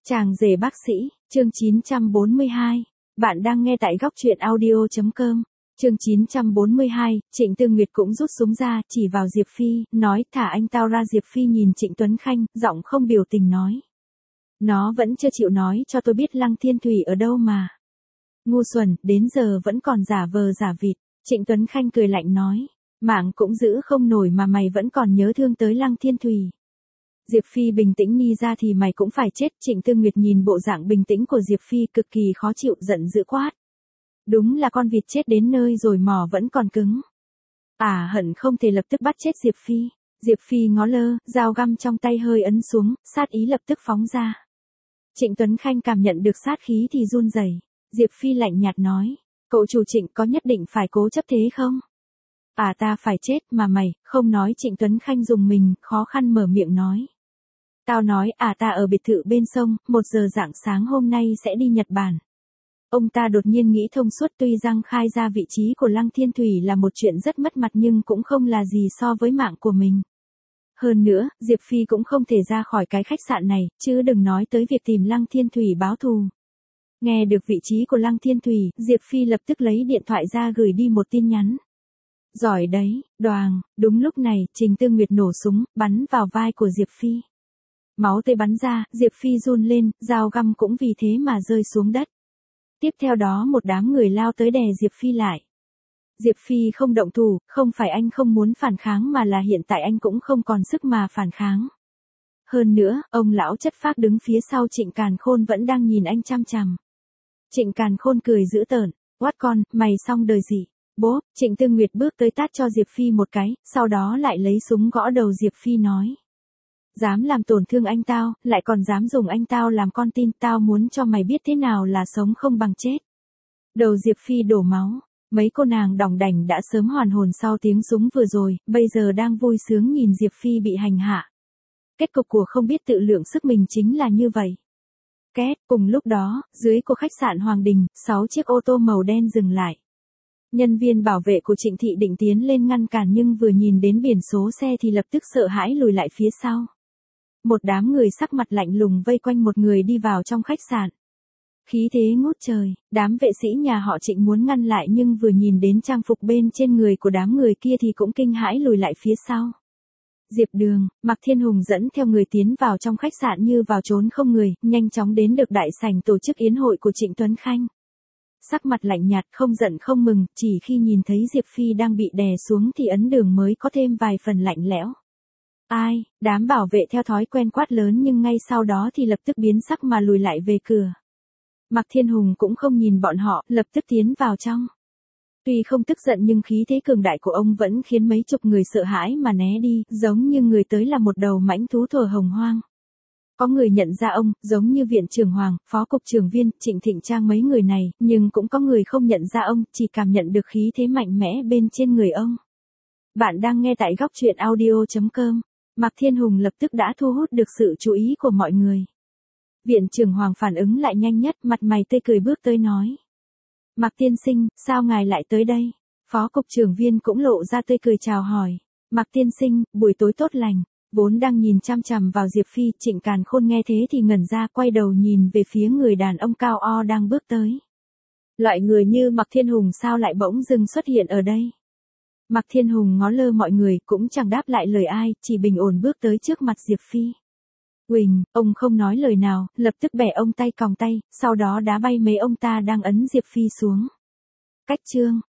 Chàng rể bác sĩ, chương 942. Bạn đang nghe tại góc truyện audio.com. Chương 942, Trịnh Tư Nguyệt cũng rút súng ra, chỉ vào Diệp Phi, nói, thả anh tao ra. Diệp Phi nhìn Trịnh Tuấn Khanh, giọng không biểu tình nói. Nó vẫn chưa chịu nói cho tôi biết Lăng Thiên Thủy ở đâu mà. Ngu xuẩn, đến giờ vẫn còn giả vờ giả vịt. Trịnh Tuấn Khanh cười lạnh nói, mạng cũng giữ không nổi mà mày vẫn còn nhớ thương tới Lăng Thiên Thủy. Diệp Phi bình tĩnh, ni ra thì mày cũng phải chết. Trịnh Tư Nguyệt nhìn bộ dạng bình tĩnh của Diệp Phi cực kỳ khó chịu, giận dữ quát. Đúng là con vịt chết đến nơi rồi mỏ vẫn còn cứng. Hận không thể lập tức bắt chết Diệp Phi. Diệp Phi ngó lơ, dao găm trong tay hơi ấn xuống, sát ý lập tức phóng ra. Trịnh Tuấn Khanh cảm nhận được sát khí thì run rẩy. Diệp Phi lạnh nhạt nói, cậu chủ Trịnh có nhất định phải cố chấp thế không? Ta phải chết mà mày, không nói. Trịnh Tuấn Khanh dùng mình, khó khăn mở miệng nói. Tao nói, ta ở biệt thự bên sông, 1 giờ rạng sáng hôm nay sẽ đi Nhật Bản. Ông ta đột nhiên nghĩ thông suốt, tuy rằng khai ra vị trí của Lăng Thiên Thủy là một chuyện rất mất mặt nhưng cũng không là gì so với mạng của mình. Hơn nữa, Diệp Phi cũng không thể ra khỏi cái khách sạn này, chứ đừng nói tới việc tìm Lăng Thiên Thủy báo thù. Nghe được vị trí của Lăng Thiên Thủy, Diệp Phi lập tức lấy điện thoại ra gửi đi một tin nhắn. Giỏi đấy, đoàng. Đúng lúc này, Trình Tư Nguyệt nổ súng, bắn vào vai của Diệp Phi. Máu tươi bắn ra, Diệp Phi run lên, dao găm cũng vì thế mà rơi xuống đất. Tiếp theo đó một đám người lao tới đè Diệp Phi lại. Diệp Phi không động thủ, không phải anh không muốn phản kháng mà là hiện tại anh cũng không còn sức mà phản kháng. Hơn nữa, ông lão chất phác đứng phía sau Trịnh Càn Khôn vẫn đang nhìn anh chăm chằm. Trịnh Càn Khôn cười dữ tợn, quát con, mày xong đời gì? Bố, Trịnh Tư Nguyệt bước tới tát cho Diệp Phi một cái, sau đó lại lấy súng gõ đầu Diệp Phi nói. Dám làm tổn thương anh tao, lại còn dám dùng anh tao làm con tin, tao muốn cho mày biết thế nào là sống không bằng chết. Đầu Diệp Phi đổ máu, mấy cô nàng đỏng đảnh đã sớm hoàn hồn sau tiếng súng vừa rồi, bây giờ đang vui sướng nhìn Diệp Phi bị hành hạ. Kết cục của không biết tự lượng sức mình chính là như vậy. Két, cùng lúc đó, dưới của khách sạn Hoàng Đình, 6 chiếc ô tô màu đen dừng lại. Nhân viên bảo vệ của Trịnh Thị định tiến lên ngăn cản nhưng vừa nhìn đến biển số xe thì lập tức sợ hãi lùi lại phía sau. Một đám người sắc mặt lạnh lùng vây quanh một người đi vào trong khách sạn. Khí thế ngút trời, đám vệ sĩ nhà họ Trịnh muốn ngăn lại nhưng vừa nhìn đến trang phục bên trên người của đám người kia thì cũng kinh hãi lùi lại phía sau. Diệp Đường, Mạc Thiên Hùng dẫn theo người tiến vào trong khách sạn như vào trốn không người, nhanh chóng đến được đại sảnh tổ chức yến hội của Trịnh Tuấn Khanh. Sắc mặt lạnh nhạt, không giận không mừng, chỉ khi nhìn thấy Diệp Phi đang bị đè xuống thì Ấn Đường mới có thêm vài phần lạnh lẽo. Ai, đám bảo vệ theo thói quen quát lớn nhưng ngay sau đó thì lập tức biến sắc mà lùi lại về cửa. Mạc Thiên Hùng cũng không nhìn bọn họ, lập tức tiến vào trong. Tuy không tức giận nhưng khí thế cường đại của ông vẫn khiến mấy chục người sợ hãi mà né đi, giống như người tới là một đầu mãnh thú thuở hồng hoang. Có người nhận ra ông, giống như viện trưởng Hoàng, phó cục trưởng Viên, Trịnh Thịnh Trang mấy người này, nhưng cũng có người không nhận ra ông, chỉ cảm nhận được khí thế mạnh mẽ bên trên người ông. Bạn đang nghe tại góc truyện audio.com. Mạc Thiên Hùng lập tức đã thu hút được sự chú ý của mọi người. Viện trưởng Hoàng phản ứng lại nhanh nhất, mặt mày tươi cười bước tới nói. Mạc tiên sinh, sao ngài lại tới đây? Phó cục trưởng Viên cũng lộ ra tươi cười chào hỏi. Mạc tiên sinh, buổi tối tốt lành. Vốn đang nhìn chăm chằm vào Diệp Phi, Trịnh Càn Khôn nghe thế thì ngẩn ra, quay đầu nhìn về phía người đàn ông cao o đang bước tới. Loại người như Mạc Thiên Hùng sao lại bỗng dưng xuất hiện ở đây? Mạc Thiên Hùng ngó lơ mọi người, cũng chẳng đáp lại lời ai, chỉ bình ổn bước tới trước mặt Diệp Phi. Huỳnh, ông không nói lời nào, lập tức bẻ ông tay còng tay, sau đó đá bay mấy ông ta đang ấn Diệp Phi xuống. Cách chương,